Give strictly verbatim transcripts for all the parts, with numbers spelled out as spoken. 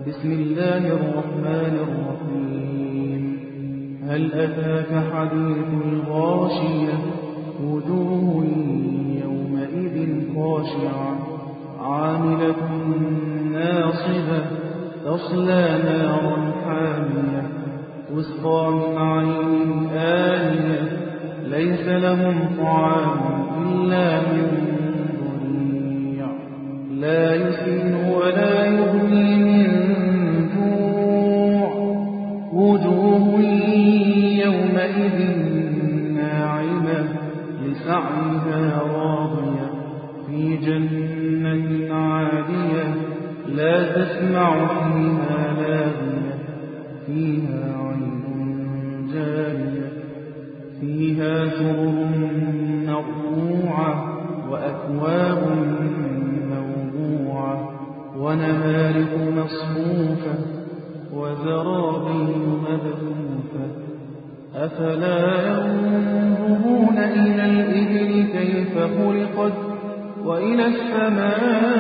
بسم الله الرحمن الرحيم هل أتاك حديث الغاشية وجوه يومئذ خاشعة عاملة ناصبة تصلى نارا حامية تسقى من عين آنية ليس لهم طعام إلا من ضريع لا يسمن ولا يغني من جوع وجوه يومئذ ناعمة لسعيها راضية في جنة عالية لا تسمع فيها لاغية فيها عين جارية فيها سرر مرفوعة وأكواب موضوعة ونمارق مصفوفة وزرابي مبثوثة أفلا ينظرون إلى الإبل كيف خلقت وإلى السماء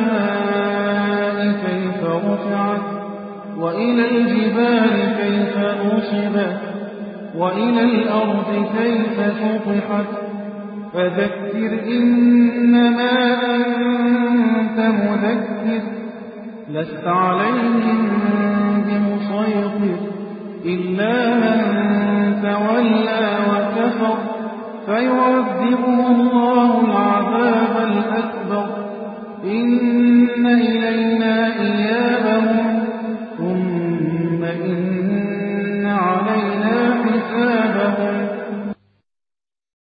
كيف رفعت وإلى الجبال كيف نصبت وإلى الأرض كيف سطحت فذكر إنما أنت مذكر لست عليهم